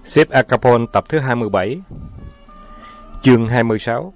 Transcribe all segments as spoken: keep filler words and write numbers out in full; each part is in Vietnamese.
Sếp Al Capone tập thứ hai mươi bảy. Chương hai mươi sáu.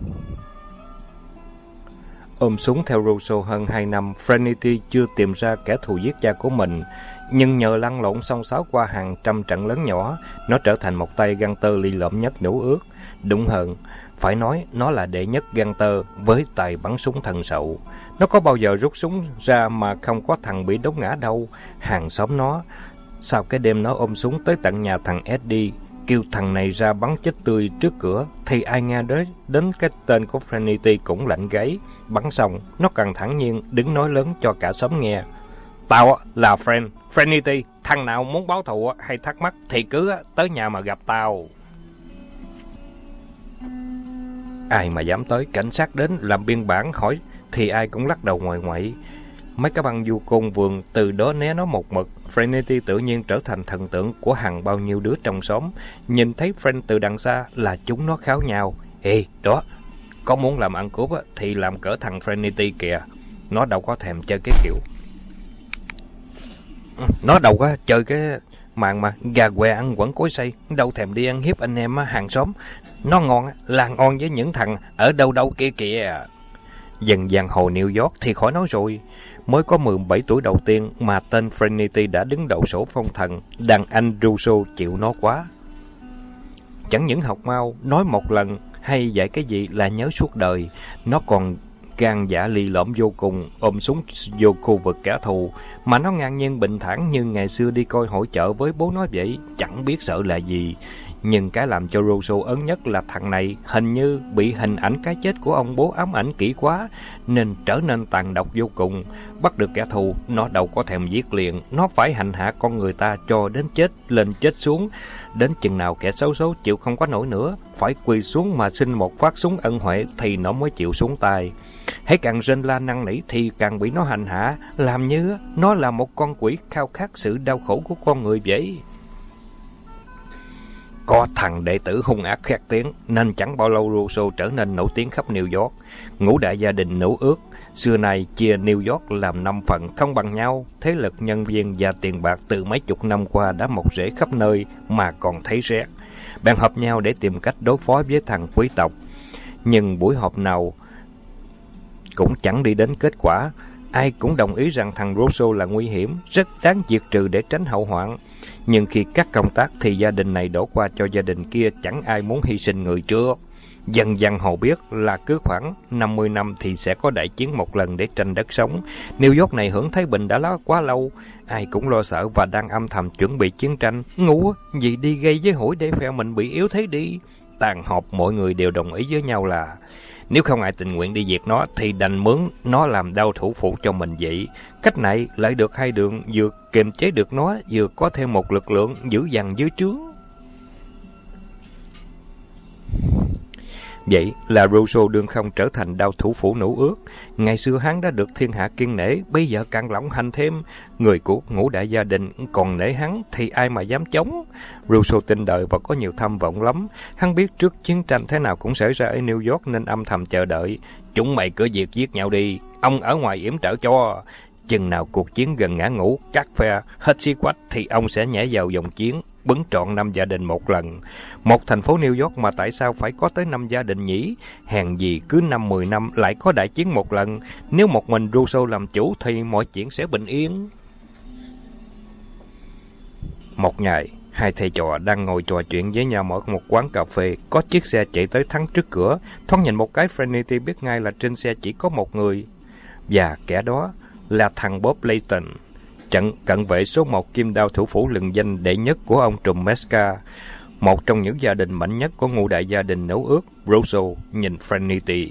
Ôm súng theo Russo hơn hai năm, Frenity chưa tìm ra kẻ thù giết cha của mình, nhưng nhờ lăn lộn xông xáo qua hàng trăm trận lớn nhỏ, nó trở thành một tay gangster ly lợm nhất nữ ước. Đúng hơn, phải nói nó là đệ nhất gangster với tài bắn súng thần sậu. Nó có bao giờ rút súng ra mà không có thằng bị đốt ngã đâu. Hàng xóm nó, sau cái đêm nó ôm súng tới tận nhà thằng Eddie, kêu thằng này ra bắn chết tươi trước cửa, thì ai nghe đến, đến cái tên của Frenity cũng lạnh gáy. Bắn xong, nó càng thản nhiên đứng nói lớn cho cả xóm nghe. Tao là Fren, Frenity, thằng nào muốn báo thù hay thắc mắc thì cứ tới nhà mà gặp tao. Ai mà dám tới, cảnh sát đến làm biên bản hỏi thì ai cũng lắc đầu ngoài ngoại. Mấy cái băng du côn vườn từ đó né nó một mực. Frenity tự nhiên trở thành thần tượng của hàng bao nhiêu đứa trong xóm. Nhìn thấy Fren từ đằng xa là chúng nó kháo nhau. Ê, đó, có muốn làm ăn cướp thì làm cỡ thằng Frenity kìa. Nó đâu có thèm chơi cái kiểu. Nó đâu có chơi cái màn mà gà què ăn quẩn cối xay. Đâu thèm đi ăn hiếp anh em hàng xóm. Nó ngon là ngon với những thằng ở đâu đâu kia kìa. Dần giang hồ New York thì khỏi nói rồi. Mới có mười bảy tuổi đầu tiên mà tên Frenity đã đứng đầu sổ phong thần. Đàn anh Russo chịu nó quá. Chẳng những học mau, nói một lần hay dạy cái gì là nhớ suốt đời. Nó còn gan dạ lì lõm vô cùng, ôm súng vô khu vực kẻ thù. Mà nó ngang nhiên bình thản như ngày xưa đi coi hội chợ với bố nó vậy. Chẳng biết sợ là gì. Nhưng cái làm cho Russo ớn nhất là thằng này hình như bị hình ảnh cái chết của ông bố ám ảnh kỹ quá, nên trở nên tàn độc vô cùng. Bắt được kẻ thù, nó đâu có thèm giết liền, nó phải hành hạ con người ta cho đến chết, lên chết xuống. Đến chừng nào kẻ xấu số chịu không có nổi nữa, phải quỳ xuống mà xin một phát súng ân huệ thì nó mới chịu xuống tay. Hãy càng rên la năn nỉ thì càng bị nó hành hạ, làm như nó là một con quỷ khao khát sự đau khổ của con người vậy. Có thằng đệ tử hung ác khét tiếng, nên chẳng bao lâu Russo trở nên nổi tiếng khắp New York. Ngũ đại gia đình nữ ước, xưa nay chia New York làm năm phần không bằng nhau. Thế lực nhân viên và tiền bạc từ mấy chục năm qua đã mọc rễ khắp nơi mà còn thấy rét. Bạn hợp nhau để tìm cách đối phó với thằng quý tộc. Nhưng buổi họp nào cũng chẳng đi đến kết quả. Ai cũng đồng ý rằng thằng Russo là nguy hiểm, rất đáng diệt trừ để tránh hậu hoạn. Nhưng khi cắt công tác thì gia đình này đổ qua cho gia đình kia, chẳng ai muốn hy sinh người trước. Dần dần hồ biết là cứ khoảng năm mươi năm thì sẽ có đại chiến một lần để tranh đất sống. New York này hưởng thái bình đã lá quá lâu, ai cũng lo sợ và đang âm thầm chuẩn bị chiến tranh. Ngu gì đi gây với hủi để phe mình bị yếu thế đi. Tàn họp mọi người đều đồng ý với nhau là nếu không ai tình nguyện đi diệt nó thì đành mướn nó làm đao thủ phủ cho mình vậy. Cách này lại được hai đường, vừa kiềm chế được nó, vừa có thêm một lực lượng dữ dằn dưới trướng. Vậy là Russo đương không trở thành đao thủ phủ nữ ước. Ngày xưa hắn đã được thiên hạ kiêng nể, bây giờ càng lỏng hành thêm. Người của ngũ đại gia đình còn nể hắn thì ai mà dám chống. Russo tin đời và có nhiều tham vọng lắm. Hắn biết trước chiến tranh thế nào cũng xảy ra ở New York nên âm thầm chờ đợi. Chúng mày cứ việc giết nhau đi, ông ở ngoài yểm trợ cho. Chừng nào cuộc chiến gần ngã ngũ, các phe hết xí quách thì ông sẽ nhảy vào dòng chiến, bấn trọn năm gia đình một lần. Một thành phố New York mà tại sao phải có tới năm gia đình nhỉ? Hèn gì cứ năm mười năm lại có đại chiến một lần. Nếu một mình Russo làm chủ thì mọi chuyện sẽ bình yên. Một ngày, hai thầy trò đang ngồi trò chuyện với nhau ở một quán cà phê. Có chiếc xe chạy tới thắng trước cửa. Thoáng nhìn một cái, Frenity biết ngay là trên xe chỉ có một người. Và kẻ đó là thằng Bob Layton, trận cận vệ số một kim đao thủ phủ lừng danh đệ nhất của ông trùm Mesca, một trong những gia đình mạnh nhất của ngũ đại gia đình nấu ước. Russo nhìn Frenity.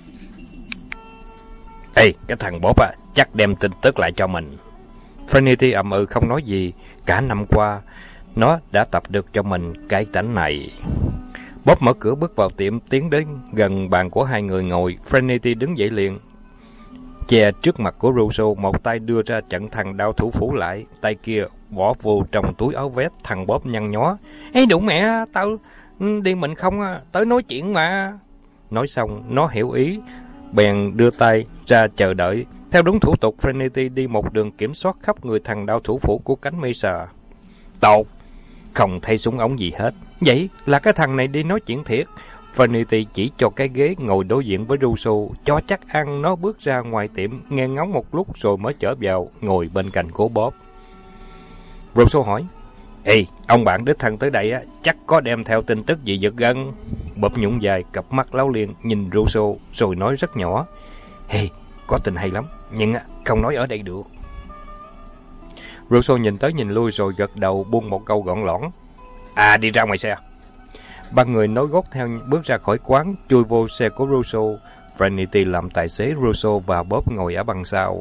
Ê, cái thằng Bob á, chắc đem tin tức lại cho mình. Frenity ậm ừ không nói gì. Cả năm qua, nó đã tập được cho mình cái tánh này. Bob mở cửa bước vào tiệm, tiến đến gần bàn của hai người ngồi. Frenity đứng dậy liền, che trước mặt của Russo, một tay đưa ra chặn thằng đao thủ phủ lại, tay kia bỏ vô trong túi áo vest. Thằng Bob nhăn nhó. Ê đủ mẹ, tao đi mình không tới nói chuyện mà. Nói xong, nó hiểu ý, bèn đưa tay ra chờ đợi. Theo đúng thủ tục, Frenity đi một đường kiểm soát khắp người thằng đao thủ phủ của cánh Mesa. Tột, Không thấy súng ống gì hết. Vậy là cái thằng này đi nói chuyện thiệt. Vanity chỉ cho cái ghế ngồi đối diện với Russo, cho chắc ăn nó bước ra ngoài tiệm, nghe ngóng một lúc rồi mới trở vào, ngồi bên cạnh của Bob. Russo hỏi, ê, ông bạn đích thân tới đây á, chắc có đem theo tin tức gì giật gân? Bob nhún vai, cặp mắt láo liên, nhìn Russo, rồi nói rất nhỏ, ê, có tin hay lắm, nhưng không nói ở đây được. Russo nhìn tới nhìn lui rồi gật đầu buông một câu gọn lõn, à, đi ra ngoài xe. Ba người nối gót theo bước ra khỏi quán, chui vô xe của Russo. Vanity làm tài xế, Russo và Bob ngồi ở băng sau.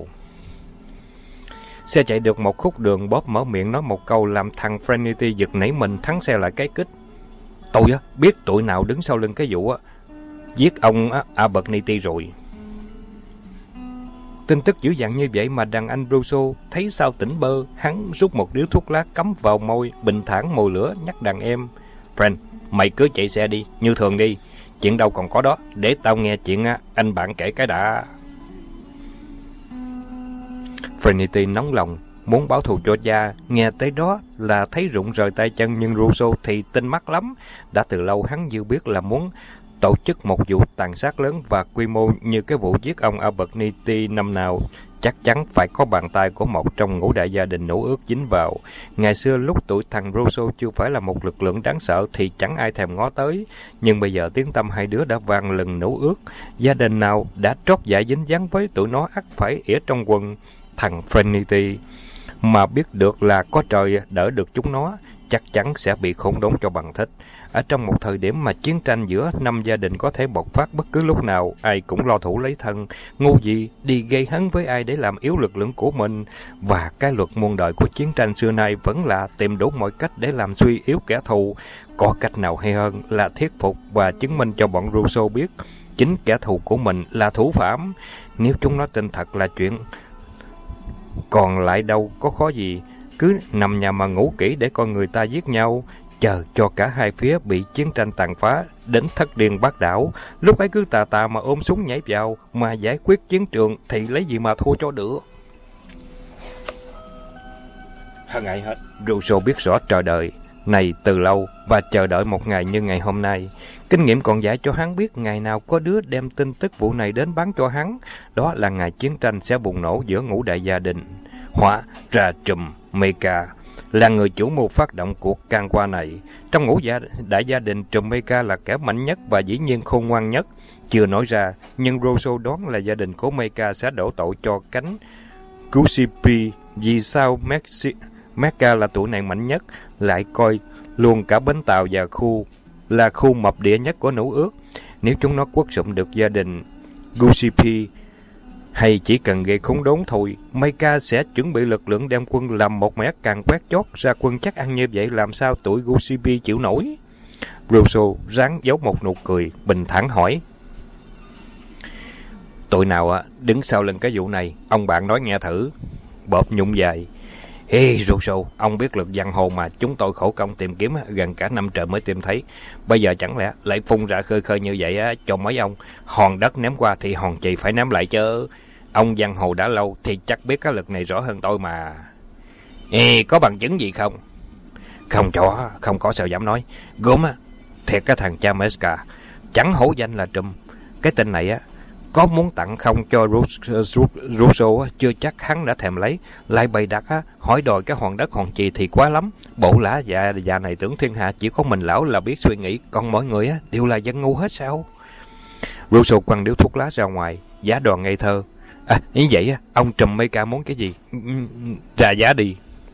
Xe chạy được một khúc đường, Bob mở miệng nói một câu làm thằng Vanity giật nảy mình, thắng xe lại cái kích. Tôi á, biết tụi nào đứng sau lưng cái vụ á, giết ông á, Abernathy rồi. Tin tức dữ dằn như vậy mà đàn anh Russo thấy sao tỉnh bơ, hắn rút một điếu thuốc lá cắm vào môi, bình thản mồi lửa nhắc đàn em. Friend, mày cứ chạy xe đi, như thường đi. Chuyện đâu còn có đó, để tao nghe chuyện á, anh bạn kể cái đã. Vanity nóng lòng, muốn báo thù cho cha, nghe tới đó là thấy rụng rời tay chân, nhưng Russo thì tinh mắt lắm. Đã từ lâu hắn dư biết là muốn tổ chức một vụ tàn sát lớn và quy mô như cái vụ giết ông Abernathy năm nào, chắc chắn phải có bàn tay của một trong ngũ đại gia đình nữ ước dính vào. Ngày xưa lúc tuổi thằng Russo chưa phải là một lực lượng đáng sợ thì chẳng ai thèm ngó tới, nhưng bây giờ tiếng tăm hai đứa đã vang lừng nữ ước. Gia đình nào đã trót dại dính dáng với tụi nó ắt phải ỉa trong quần. Thằng Vanity mà biết được là có trời đỡ được chúng nó, chắc chắn sẽ bị khốn đốn cho bằng thích. Ở trong một thời điểm mà chiến tranh giữa năm gia đình có thể bộc phát bất cứ lúc nào, ai cũng lo thủ lấy thân, ngu gì đi gây hấn với ai để làm yếu lực lượng của mình. Và cái luật muôn đời của chiến tranh xưa nay vẫn là tìm đủ mọi cách để làm suy yếu kẻ thù. Có cách nào hay hơn là thuyết phục và chứng minh cho bọn Russo biết chính kẻ thù của mình là thủ phạm. Nếu chúng nó tin thật là chuyện, còn lại đâu có khó gì, cứ nằm nhà mà ngủ kỹ để coi người ta giết nhau, chờ cho cả hai phía bị chiến tranh tàn phá đến thất điên bát đảo. Lúc ấy cứ tà tà mà ôm súng nhảy vào mà giải quyết chiến trường thì lấy gì mà thua cho được. Hơn ai hết, Russo biết rõ trời đời này từ lâu và chờ đợi một ngày như ngày hôm nay. Kinh nghiệm còn dạy cho hắn biết ngày nào có đứa đem tin tức vụ này đến bán cho hắn, đó là ngày chiến tranh sẽ bùng nổ giữa ngũ đại gia đình. Hóa ra Trùm Mecha là người chủ mưu phát động cuộc can qua này. Trong ngũ gia, đại gia đình, Trùm Mecha là kẻ mạnh nhất và dĩ nhiên khôn ngoan nhất. Chưa nói ra, nhưng Russo đoán là gia đình của Mecha sẽ đổ tội cho cánh Giuseppe. Vì sao Maxi Mecha là tụi này mạnh nhất, lại coi luôn cả bến tàu và khu là khu mập địa nhất của nữ ước. Nếu chúng nó quất sụm được gia đình Giuseppe, hay chỉ cần gây khốn đốn thôi, Mecha sẽ chuẩn bị lực lượng đem quân làm một mẻ càng quét chót ra quân chắc ăn như vậy, làm sao tụi Giuseppe chịu nổi? Russo ráng giấu một nụ cười, bình thản hỏi, tụi nào à, đứng sau lưng cái vụ này, ông bạn nói nghe thử. Bob nhún vai, ê Russo, ông biết luật giang hồ mà, chúng tôi khổ công tìm kiếm gần cả năm trời mới tìm thấy. Bây giờ chẳng lẽ lại phun ra khơi khơi như vậy á, cho mấy ông hòn đất ném qua thì hòn chì phải ném lại chứ. Ông giang hồ đã lâu thì chắc biết cái luật này rõ hơn tôi mà. Ê, có bằng chứng gì không? Không cho, không có sao dám nói. Gốm á, thiệt cái thằng Chameska, chẳng hổ danh là Trùm. Cái tên này á, có muốn tặng không cho Russo, chưa chắc hắn đã thèm lấy. Lại bày đặt á, hỏi đòi cái hòn đất hòn chì thì quá lắm. Bộ lã già già này tưởng thiên hạ chỉ có mình lão là biết suy nghĩ, còn mọi người á đều là dân ngu hết sao? Russo quăng điếu thuốc lá ra ngoài, giả đò ngây thơ. À, như vậy á, ông Trùm Mecha muốn cái gì? Ra giá đi.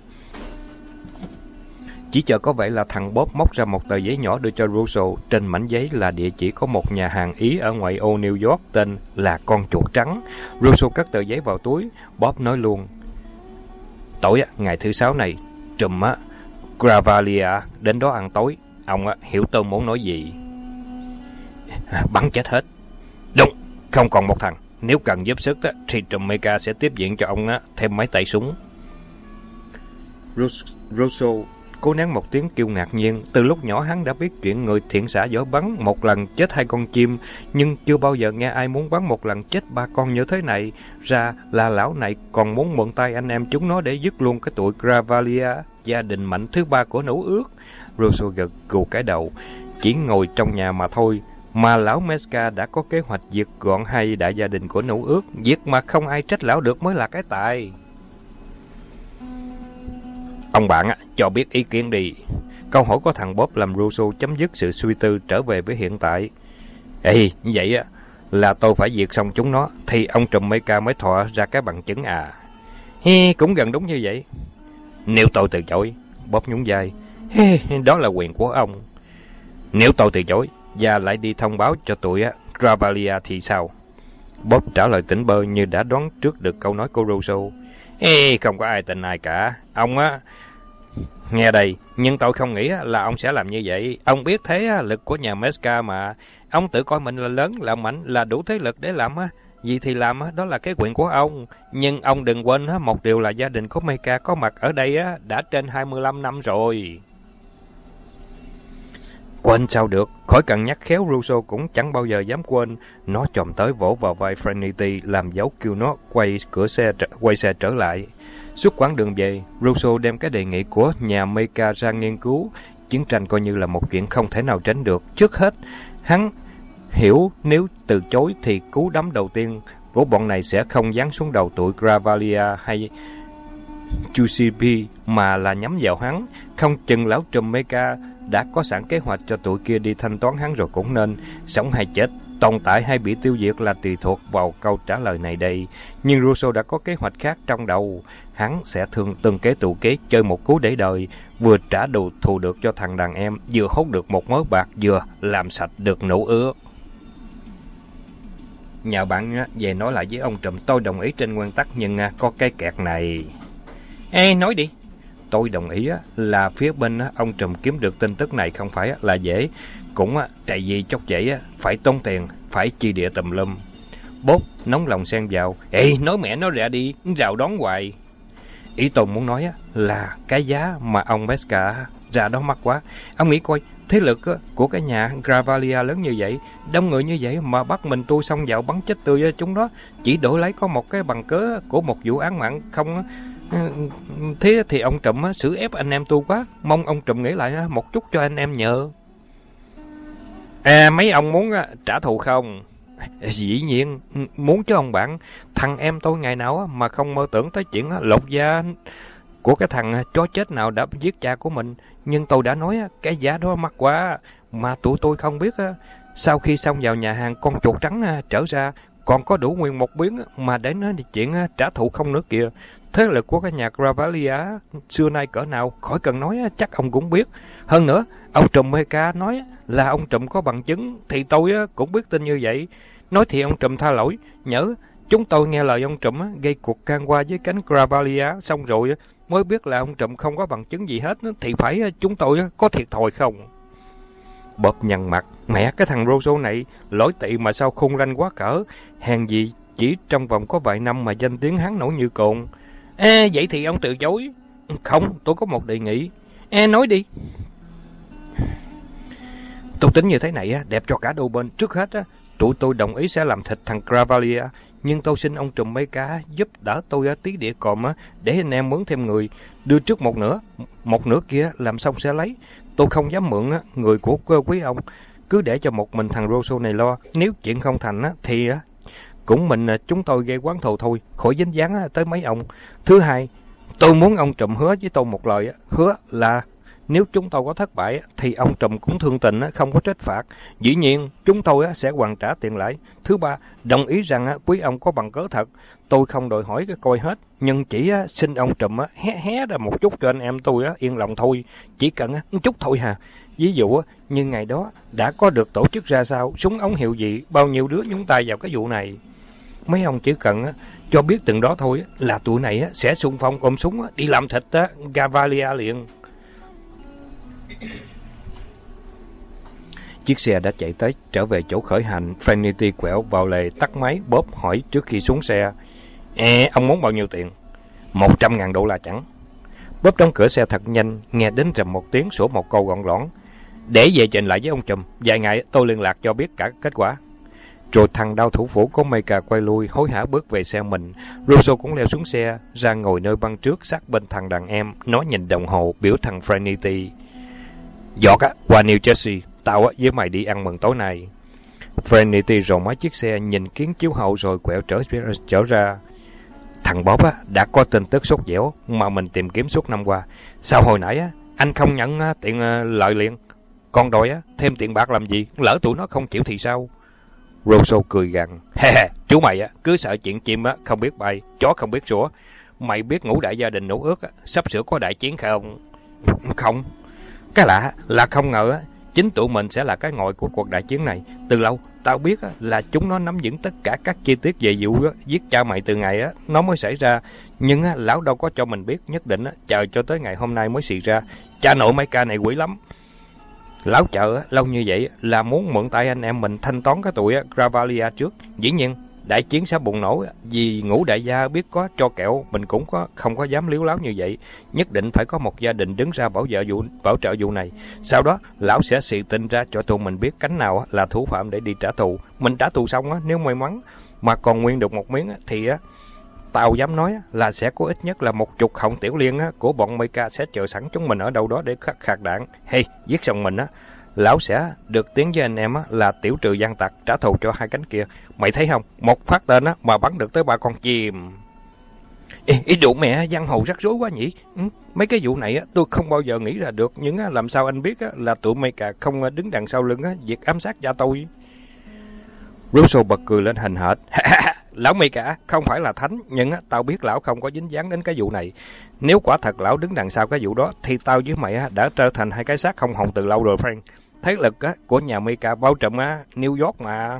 Chỉ chờ có vẻ là thằng Bob móc ra một tờ giấy nhỏ đưa cho Russo. Trên mảnh giấy là địa chỉ có một nhà hàng Ý ở ngoại ô New York tên là Con Chuột Trắng. Russo cất tờ giấy vào túi. Bob nói luôn, tối á, ngày thứ sáu này, Trùm á, Gravalia đến đó ăn tối. Ông á, hiểu tôi muốn nói gì? Bắn chết hết. Đúng, không còn một thằng. Nếu cần giúp sức á, thì Trùm Mecha sẽ tiếp viện cho ông á, thêm mấy tay súng. Russo cố nén một tiếng kêu ngạc nhiên. Từ lúc nhỏ hắn đã biết chuyện người thiện xạ giỏi bắn một lần chết hai con chim, nhưng chưa bao giờ nghe ai muốn bắn một lần chết ba con như thế này. Ra là lão này còn muốn mượn tay anh em chúng nó để dứt luôn cái tụi Gravalia, gia đình mạnh thứ ba của Nữ Ước. Rousseau gật gù cái đầu. Chỉ ngồi trong nhà mà thôi, mà lão Mesca đã có kế hoạch diệt gọn hai đại gia đình của Nữ Ước. Diệt mà không ai trách lão được mới là cái tài. Ông bạn cho biết ý kiến đi. Câu hỏi của thằng Bob làm Rousseau chấm dứt sự suy tư, trở về với hiện tại. Ê, như vậy á là tôi phải diệt xong chúng nó, thì ông trùm Mecha mới thọ ra cái bằng chứng à? Hi, cũng gần đúng như vậy. Nếu tôi từ chối, Bob nhún vai. Hi, đó là quyền của ông. Nếu tôi từ chối và lại đi thông báo cho tụi Gravalia thì sao? Bob trả lời tỉnh bơ như đã đoán trước được câu nói của Rousseau. Ê, không có ai tin ai cả. Ông á, nghe đây, nhưng tôi không nghĩ là ông sẽ làm như vậy. Ông biết thế lực của nhà Mesca mà. Ông tự coi mình là lớn, là mạnh, là đủ thế lực để làm á. Gì thì làm á, đó là cái quyền của ông. Nhưng ông đừng quên một điều là gia đình của Mecha có mặt ở đây á đã trên hai mươi lăm năm rồi. Quên sao được, khỏi cần nhắc khéo, Rousseau cũng chẳng bao giờ dám quên. Nó chồm tới vỗ vào vai Trinity, làm dấu kêu nó quay cửa xe quay xe trở lại. Suốt quãng đường về, Rousseau đem cái đề nghị của nhà Mecha ra nghiên cứu. Chiến tranh coi như là một chuyện không thể nào tránh được. Trước hết, hắn hiểu nếu từ chối thì cú đấm đầu tiên của bọn này sẽ không giáng xuống đầu tụi Gravalia hay Giuseppe, mà là nhắm vào hắn. Không chừng lão trùm Mecha đã có sẵn kế hoạch cho tụi kia đi thanh toán hắn rồi cũng nên. Sống hay chết, tồn tại hay bị tiêu diệt là tùy thuộc vào câu trả lời này đây. Nhưng Rousseau đã có kế hoạch khác trong đầu. Hắn sẽ thường từng kế tụ kế, chơi một cú để đời, vừa trả đồ thù được cho thằng đàn em, vừa hốt được một mớ bạc, vừa làm sạch được Nữ Ước. Nhờ bạn về nói lại với ông trùm, tôi đồng ý trên nguyên tắc, nhưng có cái kẹt này. Ê, nói đi. Tôi đồng ý là phía bên ông trùm kiếm được tin tức này không phải là dễ, cũng tại vì chốc chảy phải tốn tiền, phải chi địa tùm lum. Bốt nóng lòng xen vào. Ê, nói mẹ nó ra đi, rào đón hoài. Ý tôi muốn nói là cái giá mà ông Mesca ra đó mắc quá. Ông nghĩ coi, thế lực của cái nhà Gravalia lớn như vậy, đông người như vậy mà bắt mình tôi xông vào bắn chết tươi chúng đó, chỉ đổi lấy có một cái bằng cớ của một vụ án mạng không. Thế thì ông trùm xử ép anh em tôi quá, mong ông trùm nghĩ lại một chút cho anh em nhờ. À, mấy ông muốn trả thù không? Dĩ nhiên muốn chứ ông bạn. Thằng em tôi ngày nào mà không mơ tưởng tới chuyện lột da của cái thằng chó chết nào đã giết cha của mình. Nhưng tôi đã nói cái giá đó mắc quá, mà tụi tôi không biết sau khi xông vào nhà hàng con chuột trắng trở ra còn có đủ nguyên một biến mà để nói chuyện trả thù không nữa kìa. Thế lực của cái nhà Gravalia xưa nay cỡ nào khỏi cần nói, chắc ông cũng biết. Hơn nữa, ông trùm Mecha nói là ông trùm có bằng chứng, thì tôi cũng biết tin như vậy. Nói thì ông trùm tha lỗi, nhỡ chúng tôi nghe lời ông trùm gây cuộc can qua với cánh Gravalia, xong rồi mới biết là ông trùm không có bằng chứng gì hết, thì phải chúng tôi có thiệt thòi không? Bob nhăn mặt. Mẹ, cái thằng Rousseau này lỗi tị mà sao khôn lanh quá cỡ. Hèn gì chỉ trong vòng có vài năm mà danh tiếng hắn nổi như cồn. Ê, vậy thì ông từ chối. Không, tôi có một đề nghị. Ê, nói đi. Tôi tính như thế này đẹp cho cả đôi bên. Trước hết tụi tôi đồng ý sẽ làm thịt thằng Gravalia, nhưng tôi xin ông trùm Mecha giúp đỡ tôi tí địa còm để anh em mướn thêm người, đưa trước một nửa, một nửa kia làm xong sẽ lấy. Tôi không dám mượn người của cơ quý ông, cứ để cho một mình thằng Rousseau này lo. Nếu chuyện không thành thì cũng mình chúng tôi gây quán thù thôi, khỏi dính dáng tới mấy ông. Thứ hai, tôi muốn ông trùm hứa với tôi một lời, hứa là nếu chúng tôi có thất bại thì ông trùm cũng thương tình, không có trách phạt. Dĩ nhiên chúng tôi sẽ hoàn trả tiền lại. Thứ ba, đồng ý rằng quý ông có bằng cớ thật. Tôi không đòi hỏi cái coi hết, nhưng chỉ xin ông trùm hé hé ra một chút cho anh em tôi yên lòng thôi. Chỉ cần chút thôi hà. Ví dụ như ngày đó đã có được tổ chức ra sao, súng ống hiệu gì, bao nhiêu đứa nhúng tay vào cái vụ này. Mấy ông chỉ cần cho biết từng đó thôi là tụi này sẽ xung phong ôm súng đi làm thịt Gravalia liền. Chiếc xe đã chạy tới, trở về chỗ khởi hành. Trinity quẹo vào lề tắt máy. Bob hỏi trước khi xuống xe. Ê, ông muốn bao nhiêu tiền? Một trăm ngàn đô la chẳng? Bob đóng cửa xe thật nhanh, nghe đến rầm một tiếng sủa một câu gọn lõn. Để về trình lại với ông trùm, vài ngày tôi liên lạc cho biết cả kết quả. Rồi thằng đao thủ phủ của Micah quay lui, hối hả bước về xe mình. Russo cũng leo xuống xe, ra ngồi nơi băng trước sát bên thằng đàn em, nó nhìn đồng hồ, biểu thằng Franity. Giọt á, qua New Jersey, tao á với mày đi ăn mừng tối nay. Franity rồ máy chiếc xe, nhìn kiến chiếu hậu rồi quẹo trở, trở ra. Thằng Bob á, đã có tin tức sốt dẻo mà mình tìm kiếm suốt năm qua. Sao hồi nãy á, anh không nhận á, tiền uh, lợi liền? Còn đòi á, thêm tiền bạc làm gì? Lỡ tụi nó không chịu thì sao? Russo cười gằn. He chú mày á, cứ sợ chuyện chim á, không biết bay, chó không biết sủa. Mày biết ngũ đại gia đình nổ ước á, sắp sửa có đại chiến không? Không. Cái lạ là không ngờ á, chính tụi mình sẽ là cái ngòi của cuộc đại chiến này. Từ lâu, tao biết á, là chúng nó nắm vững tất cả các chi tiết về vụ á, giết cha mày từ ngày á, nó mới xảy ra. Nhưng á, lão đâu có cho mình biết, nhất định á, chờ cho tới ngày hôm nay mới xì ra. Cha nội mấy ca này quỷ lắm. Lão chờ á, lâu như vậy là muốn mượn tay anh em mình thanh toán cái tụi Gravalia trước. Dĩ nhiên, đại chiến sẽ bùng nổ vì ngũ đại gia biết có cho kẹo, mình cũng có không có dám liếu láo như vậy. Nhất định phải có một gia đình đứng ra bảo vệ vụ bảo trợ vụ này. Sau đó, lão sẽ xì tin ra cho tụi mình biết cánh nào là thủ phạm để đi trả thù. Mình trả thù xong á, nếu may mắn mà còn nguyên được một miếng á, thì á, tao dám nói là sẽ có ít nhất là một chục họng tiểu liên á, của bọn Micah sẽ chờ sẵn chúng mình ở đâu đó để khắc khạc đạn. Hey, giết xong mình á, lão sẽ được tiếng với anh em á, là tiểu trừ gian tặc trả thù cho hai cánh kia. Mày thấy không? Một phát tên á, mà bắn được tới ba con chim. Ê, ý đủ mẹ, giang hồ rắc rối quá nhỉ? Ừ, mấy cái vụ này á, tôi không bao giờ nghĩ ra được. Nhưng á, làm sao anh biết á, là tụi Micah không đứng đằng sau lưng á, việc ám sát gia tôi? Russo bật cười lên hình hệt. Lão Micah không phải là thánh, nhưng á, tao biết lão không có dính dáng đến cái vụ này. Nếu quả thật lão đứng đằng sau cái vụ đó, thì tao với mày á, đã trở thành hai cái xác không hồn từ lâu rồi, Frank. Thế lực á, của nhà Micah bao trùm á, New York mà.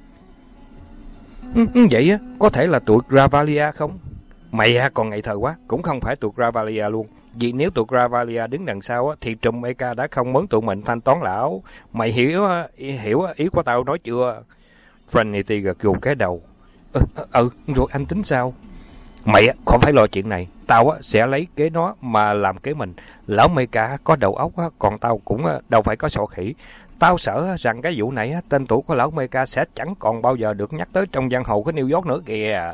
Ừ, vậy á, có thể là tụi Gravalia không? Mày à, còn ngây thơ quá, cũng không phải tụi Gravalia luôn. Vì nếu tụi Gravalia đứng đằng sau á, thì trùm Micah đã không mớn tụi mình thanh toán lão. Mày hiểu hiểu ý của tao nói chưa? Franity gật gù cái đầu. Ừ, ừ, rồi anh tính sao? Mày á, không phải lo chuyện này. Tao á, sẽ lấy kế nó mà làm kế mình. Lão Micah có đầu óc á, còn tao cũng đâu phải có sọ khỉ. Tao sợ rằng cái vụ này á, tên tuổi của lão Micah sẽ chẳng còn bao giờ được nhắc tới trong giang hồ của New York nữa kìa.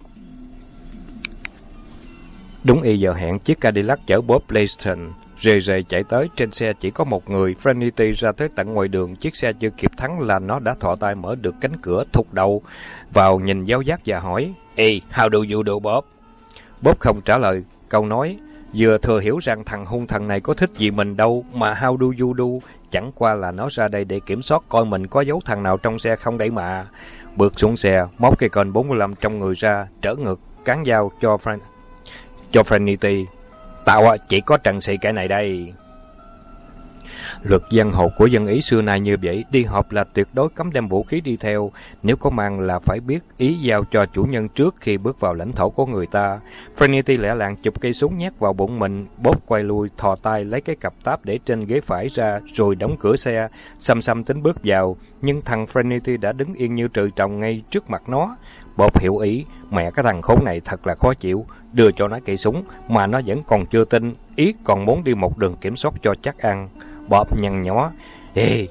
Đúng y giờ hẹn, chiếc Cadillac chở Bob Blaiston rề rề chạy tới. Trên xe chỉ có một người. Franity ra tới tận ngoài đường. Chiếc xe chưa kịp thắng là nó đã thò tay mở được cánh cửa, thụt đầu vào nhìn giáo giác và hỏi: Ê, how do you do, Bob? Bob không trả lời câu nói, vừa thừa hiểu rằng thằng hung thần này có thích gì mình đâu mà how do you do. Chẳng qua là nó ra đây để kiểm soát coi mình có giấu thằng nào trong xe không đấy mà. Bước xuống xe, móc cây côn bốn mươi lăm trong người ra, trở ngực, cán dao cho Frank cho Franity. Tao chỉ có trần xì cái này đây. Luật giang hồ của dân Ý xưa nay như vậy, đi họp là tuyệt đối cấm đem vũ khí đi theo. Nếu có mang là phải biết ý giao cho chủ nhân trước khi bước vào lãnh thổ của người ta. Franity lẹ làng chụp cây súng nhét vào bụng mình. Bob quay lui, thò tay lấy cái cặp táp để trên ghế phải ra, rồi đóng cửa xe. Xăm xăm tính bước vào, nhưng thằng Franity đã đứng yên như trừ trồng ngay trước mặt nó. Bob hiểu ý, mẹ cái thằng khốn này thật là khó chịu, đưa cho nó cây súng mà nó vẫn còn chưa tin, ý còn muốn đi một đường kiểm soát cho chắc ăn. Bob nhăn nhó: Ê,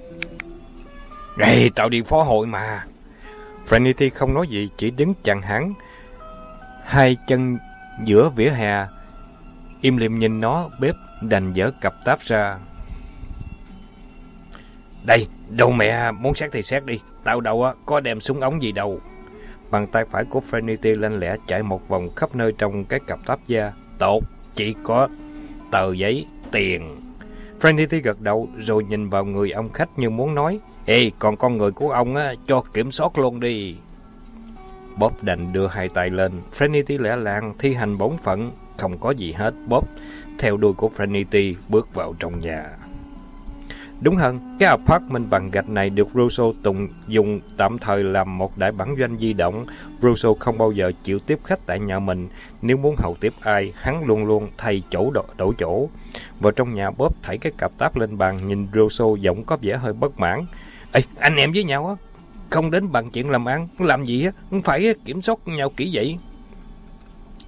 đây tao đi phó hội mà. Franity không nói gì, chỉ đứng chặn hắn, hai chân giữa vỉa hè, im lìm nhìn nó. Bếp đành dở cặp táp ra. Đây, đâu mẹ muốn xét thì xét đi, tao đâu có đem súng ống gì đâu. Bàn tay phải của Franity lanh lẹ chạy một vòng khắp nơi trong cái cặp táp da. Tốt, chỉ có tờ giấy, tiền. Franity gật đầu rồi nhìn vào người ông khách như muốn nói: Ê, còn con người của ông á, cho kiểm soát luôn đi. Bob đành đưa hai tay lên. Franity lẻ làng thi hành bổn phận, không có gì hết. Bob theo đuôi của Franity bước vào trong nhà. Đúng hơn, cái apartment bằng gạch này được Russo tùng dùng tạm thời làm một đại bản doanh di động. Russo không bao giờ chịu tiếp khách tại nhà mình. Nếu muốn hầu tiếp ai, hắn luôn luôn thay chỗ đổ, đổ chỗ. Vào trong nhà, Bob thảy cái cặp táp lên bàn, nhìn Russo giọng có vẻ hơi bất mãn. Ê, anh em với nhau á, không đến bằng chuyện làm ăn, làm gì á, phải kiểm soát nhau kỹ vậy.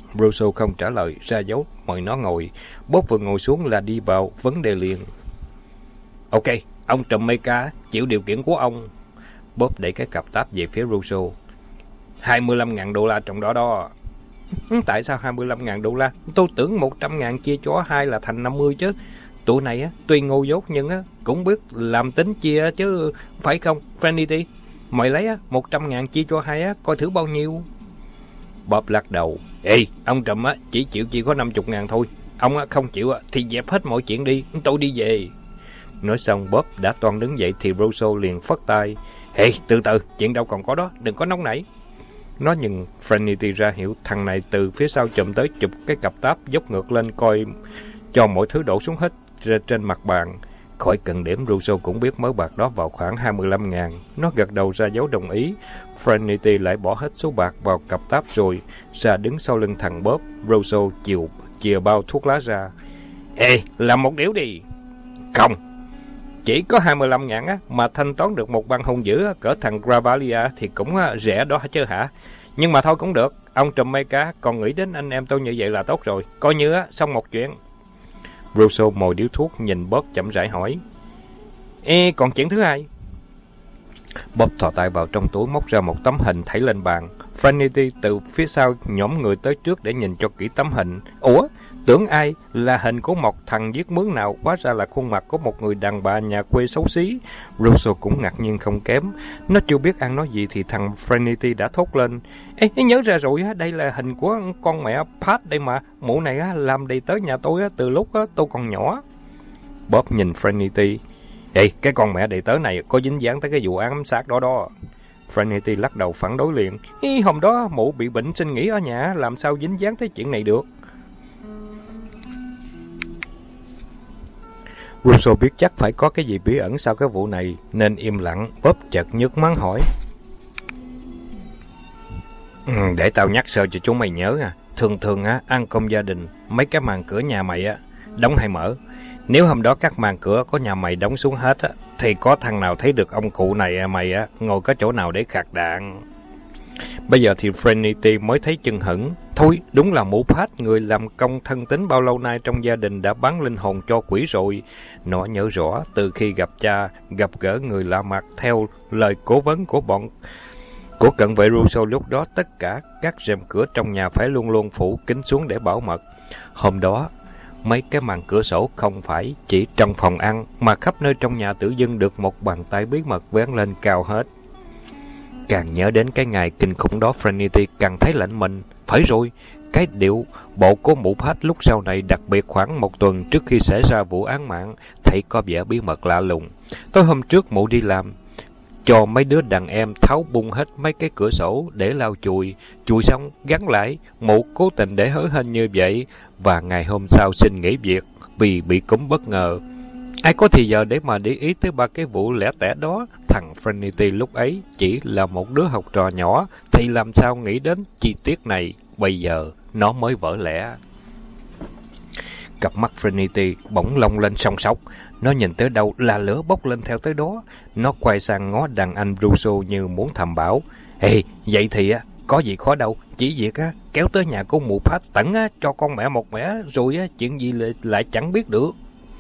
Russo không trả lời, ra dấu mời nó ngồi. Bob vừa ngồi xuống là đi vào vấn đề liền. Ok, ông trùm Mecha chịu điều kiện của ông. Bob đẩy cái cặp táp về phía Russo. hai mươi lăm ngàn đô la trong đó đó. Tại sao hai mươi lăm ngàn đô la? Tôi tưởng một trăm ngàn chia cho hai là thành năm mươi chứ. Tụi này á, tuy ngu dốt nhưng á, cũng biết làm tính chia chứ, phải không, Trinity? Mày lấy á, một trăm ngàn chia cho hai á, coi thử bao nhiêu. Bob lắc đầu. Ê, ông trùm á, chỉ chịu chỉ có năm mươi ngàn thôi. Ông á, không chịu á, thì dẹp hết mọi chuyện đi, tôi đi về. Nói xong Bob đã toan đứng dậy thì Russo liền phất tay. Ê, từ từ, chuyện đâu còn có đó, đừng có nóng nảy. Nó nhìn Trinity ra hiểu thằng này từ phía sau chụm tới chụp cái cặp táp dốc ngược lên coi cho mọi thứ đổ xuống hết trên mặt bàn. Khỏi cần điểm, Russo cũng biết mớ bạc đó vào khoảng hai mươi lăm ngàn. Nó gật đầu ra dấu đồng ý. Trinity lại bỏ hết số bạc vào cặp táp rồi ra đứng sau lưng thằng Bob. Russo chiều chìa bao thuốc lá ra. Ê, làm một điếu đi. Không, chỉ có hai mươi lăm ngàn á, mà thanh toán được một băng hung dữ cỡ thằng Gravalia thì cũng rẻ đó chứ hả? Nhưng mà thôi cũng được, ông trùm Mecha còn nghĩ đến anh em tôi như vậy là tốt rồi, coi như á, xong một chuyện. Russo mồi điếu thuốc nhìn Bob chậm rãi hỏi. Ê, còn chuyện thứ hai? Bob thò tay vào trong túi móc ra một tấm hình thảy lên bàn. Trinity từ phía sau nhổm người tới trước để nhìn cho kỹ tấm hình. Ủa? Tưởng ai là hình của một thằng giết mướn nào, hóa ra là khuôn mặt của một người đàn bà nhà quê xấu xí. Russo cũng ngạc nhiên không kém. Nó chưa biết ăn nói gì thì thằng Trinity đã thốt lên. Ê, nhớ ra rồi, đây là hình của con mẹ Pat đây mà. Mụ này làm đầy tới nhà tôi từ lúc tôi còn nhỏ. Bob nhìn Trinity. Ê, cái con mẹ đầy tớ này có dính dáng tới cái vụ ám sát đó đó. Trinity lắc đầu phản đối liền. Ý, hôm đó mụ bị bệnh xin nghỉ ở nhà, làm sao dính dáng tới chuyện này được. Russo biết chắc phải có cái gì bí ẩn sau cái vụ này, nên im lặng. Bob chợt nhức mắng hỏi. Ừ, để tao nhắc sơ cho chúng mày nhớ à. Thường thường á, ăn cơm gia đình, mấy cái màn cửa nhà mày á, đóng hay mở. Nếu hôm đó các màn cửa có nhà mày đóng xuống hết á, thì có thằng nào thấy được ông cụ này mày á, ngồi có chỗ nào để khạc đạn. Bây giờ thì Trinity mới thấy chừng hững. Thôi, đúng là mụ Pat, người làm công thân tín bao lâu nay trong gia đình đã bán linh hồn cho quỷ rồi. Nó nhớ rõ, từ khi gặp cha, gặp gỡ người lạ mặt, theo lời cố vấn của bọn của cận vệ Russo lúc đó, tất cả các rèm cửa trong nhà phải luôn luôn phủ kín xuống để bảo mật. Hôm đó, mấy cái màn cửa sổ không phải chỉ trong phòng ăn, mà khắp nơi trong nhà tự dưng được một bàn tay bí mật vén lên cao hết. Càng nhớ đến cái ngày kinh khủng đó, Trinity càng thấy lạnh mình. Phải rồi, cái điệu bộ của mụ Pat lúc sau này, đặc biệt khoảng một tuần trước khi xảy ra vụ án mạng, thấy có vẻ bí mật lạ lùng. Tối hôm trước mụ đi làm, cho mấy đứa đàn em tháo bung hết mấy cái cửa sổ để lau chùi. Chùi xong, gắn lại, mụ cố tình để hớ hênh như vậy, và ngày hôm sau xin nghỉ việc vì bị cúm bất ngờ. Ai có thì giờ để mà để ý tới ba cái vụ lẻ tẻ đó. Thằng Trinity lúc ấy chỉ là một đứa học trò nhỏ, thì làm sao nghĩ đến chi tiết này. Bây giờ nó mới vỡ lẽ. Cặp mắt Trinity bỗng long lên song sóc. Nó nhìn tới đâu là lửa bốc lên theo tới đó. Nó quay sang ngó đàn anh Russo như muốn thầm bảo. Ê, vậy thì á, có gì khó đâu. Chỉ việc á, kéo tới nhà của mụ Pat tẩn á, cho con mẹ một mẻ, rồi á, chuyện gì lại, lại chẳng biết được.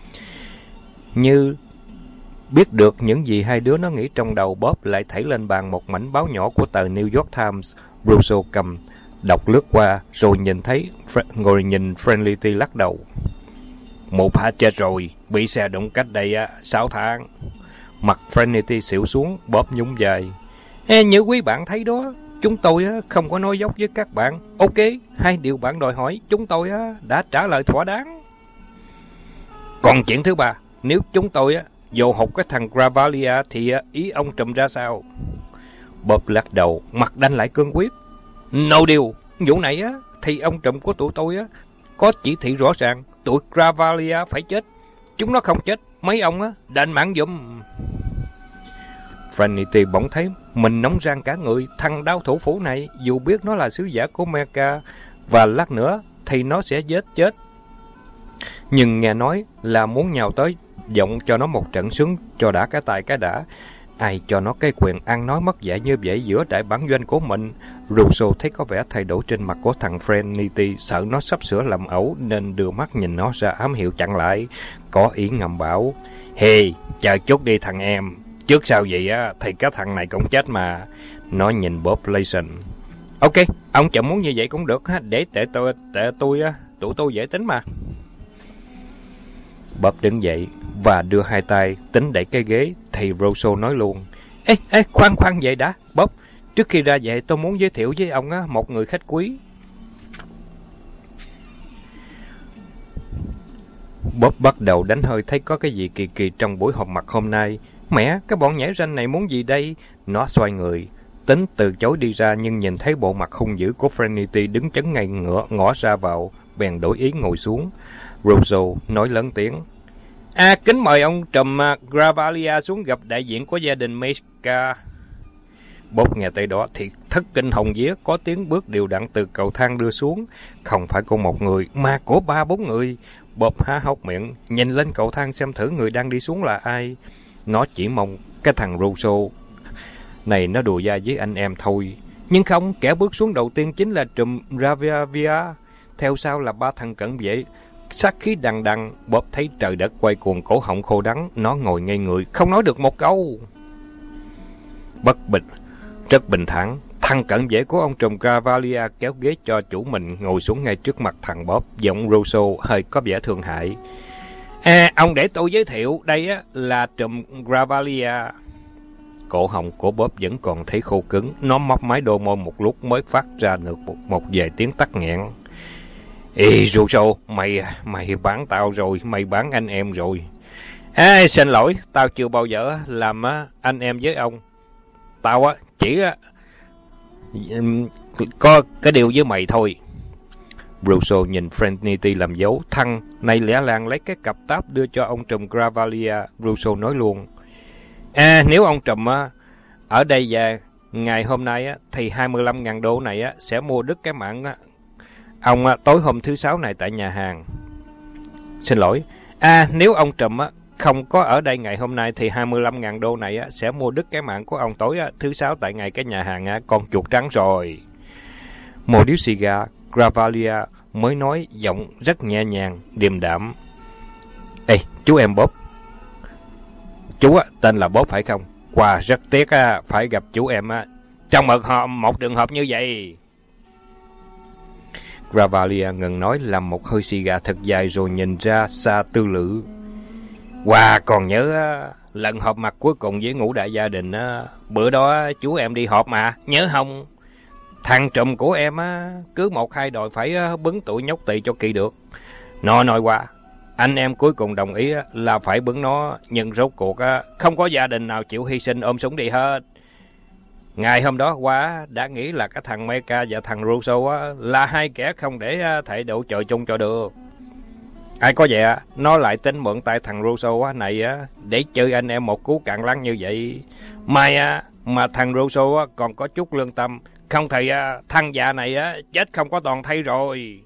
Như biết được những gì hai đứa nó nghĩ trong đầu, Bob lại thảy lên bàn một mảnh báo nhỏ của tờ New York Times. Russo cầm, đọc lướt qua, rồi nhìn thấy, ngồi nhìn Trinity lắc đầu. Mụ Pat chết rồi, bị xe đụng cách đây á, sáu tháng. Mặt Trinity xỉu xuống, Bob nhún vai. Ê, như quý bạn thấy đó, chúng tôi á, không có nói dốc với các bạn. Ok, hai điều bạn đòi hỏi, chúng tôi á, đã trả lời thỏa đáng. Còn chuyện thứ ba, nếu chúng tôi á, vô hụt cái thằng Gravalia thì ý ông trùm ra sao? Bob lắc đầu, mặt đanh lại cương quyết. No deal, vụ này á, thì ông trùm của tụi tôi á, có chỉ thị rõ ràng, tụi Gravalia phải chết. Chúng nó không chết, mấy ông á, đền mạng giùm. Trinity bỗng thấy mình nóng rang cả người. Thằng đao thủ phủ này, dù biết nó là sứ giả của Mecha, và lát nữa thì nó sẽ giết chết, nhưng nghe nói là muốn nhào tới giọng cho nó một trận sướng cho đã cái tài cái đã. Ai cho nó cái quyền ăn nói mất dạy như vậy giữa đại bản doanh của mình? Russo thấy có vẻ thay đổi trên mặt của thằng Frenity, sợ nó sắp sửa làm ẩu nên đưa mắt nhìn nó ra ám hiệu chặn lại. Có ý ngầm bảo, hey, chờ chút đi thằng em, trước sau gì á thì cái thằng này cũng chết mà. Nó nhìn Bob Layson. Ok, ông chẳng muốn như vậy cũng được, để tệ tôi, tệ tôi á, tụi tôi dễ tính mà. Bob đứng dậy và đưa hai tay tính đẩy cái ghế, thì Russo nói luôn, Ê, ê, khoan khoan vậy đã, Bob, trước khi ra vậy tôi muốn giới thiệu với ông á một người khách quý. Bob bắt đầu đánh hơi thấy có cái gì kỳ kỳ trong buổi họp mặt hôm nay. Mẹ, cái bọn nhảy ranh này muốn gì đây? Nó xoay người, tính từ chối đi ra nhưng nhìn thấy bộ mặt hung dữ của Frenity đứng chấn ngay ngửa ngõ ra vào, bèn đổi ý ngồi xuống. Russo nói lớn tiếng, À, kính mời ông trùm Gravalia xuống gặp đại diện của gia đình Meska. Bob nghe tới đó thì thất kinh hồn vía, có tiếng bước đều đặn từ cầu thang đưa xuống, không phải của một người mà của ba bốn người. Bob há hốc miệng nhìn lên cầu thang xem thử người đang đi xuống là ai. Nó chỉ mong cái thằng Russo này nó đùa da với anh em thôi, nhưng không, kẻ bước xuống đầu tiên chính là trùm Gravia, theo sau là ba thằng cận vệ sát khí đằng đằng. Bob thấy trời đất quay cuồng, cổ họng khô đắng, nó ngồi ngây người không nói được một câu. Bất bình, rất bình thản, thằng cận vệ của ông trùm Gravalia kéo ghế cho chủ mình ngồi xuống ngay trước mặt thằng Bob, giọng Russo hơi có vẻ thương hại. À, ông để tôi giới thiệu, đây á là trùm Gravalia. Cổ họng của Bob vẫn còn thấy khô cứng, nó mấp máy đôi môi một lúc mới phát ra được một, một vài tiếng tắc nghẹn. Ê, Russo, mày, mày bán tao rồi, mày bán anh em rồi. À, xin lỗi, tao chưa bao giờ làm anh em với ông. Tao á chỉ có cái điều với mày thôi. Russo nhìn Frenity làm dấu, thằng này lẻ làng lấy cái cặp táp đưa cho ông trùm Gravalia. Russo nói luôn, À, nếu ông trùm á ở đây và ngày hôm nay á thì hai mươi lăm ngàn đô này á sẽ mua đứt cái mạng á ông á, tối hôm thứ sáu này tại nhà hàng. Xin lỗi, À, nếu ông trùm á không có ở đây ngày hôm nay thì hai mươi lăm ngàn đô này á sẽ mua đứt cái mạng của ông tối á thứ sáu tại ngày cái nhà hàng á con chuột trắng rồi. Một điếu xì gà, Gravalia mới nói giọng rất nhẹ nhàng, điềm đạm. Ê, chú em Bob. Chú á, tên là Bob phải không? Wow, rất tiếc á, phải gặp chú em á trong một, một trường hợp như vậy. Gravalia ngừng nói, làm một hơi xì gà thật dài rồi nhìn ra xa tư lự. Wow, còn nhớ á, lần họp mặt cuối cùng với ngũ đại gia đình á, bữa đó chú em đi họp mà, nhớ không? Thằng trùm của em á, cứ một hai đòi phải bứng tụi nhóc tỳ cho kỳ được. Nó nói qua, anh em cuối cùng đồng ý là phải bứng nó, nhưng rốt cuộc không có gia đình nào chịu hy sinh ôm súng đi hết. Ngày hôm đó qua đã nghĩ là cái thằng Mecha và thằng Russo là hai kẻ không để thể độ trời chung cho được. Ai có vậy, nó lại tính mượn tay thằng Russo này để chơi anh em một cú cạn lăng như vậy. Mai mà thằng Russo còn có chút lương tâm, không thì thằng già này chết không có toàn thay rồi.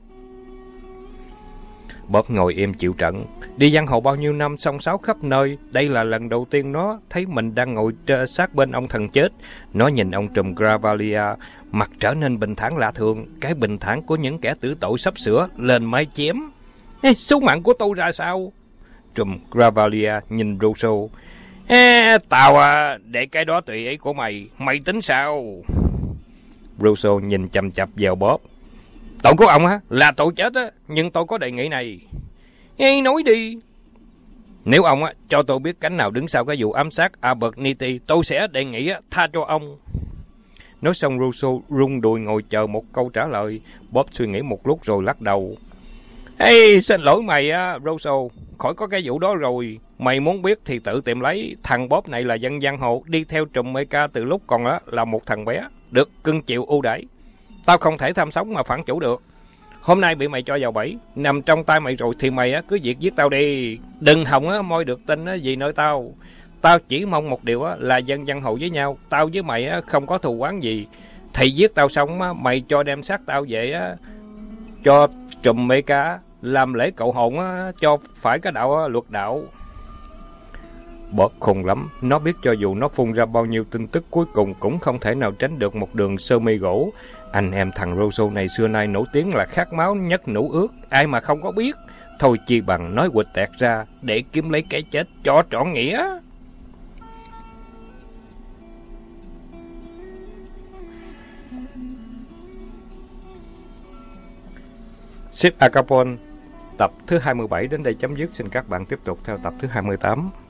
Bob ngồi im chịu trận. Đi giang hồ bao nhiêu năm song sáo khắp nơi, đây là lần đầu tiên nó thấy mình đang ngồi sát bên ông thần chết. Nó nhìn ông trùm Gravalia, mặt trở nên bình thản lạ thường, cái bình thản của những kẻ tử tội sắp sửa lên mái chém. Ê, số mạng của tôi ra sao? Trùm Gravalia nhìn Russo. Ê, tao à, để cái đó tùy ý của mày, mày tính sao? Russo nhìn chằm chằm vào Bob. Tội của ông á là tội chết á, nhưng tôi có đề nghị này. Ê, nói đi. Nếu ông á cho tôi biết cánh nào đứng sau cái vụ ám sát Abernethy, tôi sẽ đề nghị á tha cho ông. Nói xong Russo rung đùi ngồi chờ một câu trả lời. Bob suy nghĩ một lúc rồi lắc đầu. Ê, xin lỗi mày á, Russo, khỏi có cái vụ đó rồi. Mày muốn biết thì tự tìm lấy. Thằng Bob này là dân giang hồ, đi theo trùm Mecha từ lúc còn á là một thằng bé, được cưng chịu ưu đãi. Tao không thể tham sống mà phản chủ được. Hôm nay bị mày cho vào bẫy, nằm trong tay mày rồi thì mày á cứ việc giết tao đi. Đừng hòng á moi được tin á gì nơi tao. Tao chỉ mong một điều á là dân giang hồ với nhau, tao với mày á không có thù oán gì. Thì giết tao xong á, mày cho đem xác tao về á cho trùm Mecha làm lễ cậu hồn á, cho phải cái đạo á, luật đạo. Bóp khùng lắm, nó biết cho dù nó phun ra bao nhiêu tin tức cuối cùng cũng không thể nào tránh được một đường sơ mi gỗ. Anh em thằng Rosso này xưa nay nổi tiếng là khát máu nhất nũ ước, ai mà không có biết. Thôi chi bằng nói quịch tẹt ra để kiếm lấy cái chết cho trọn nghĩa. Ship Acapulco tập thứ hai mươi bảy đến đây chấm dứt. Xin các bạn tiếp tục theo tập thứ hai mươi tám.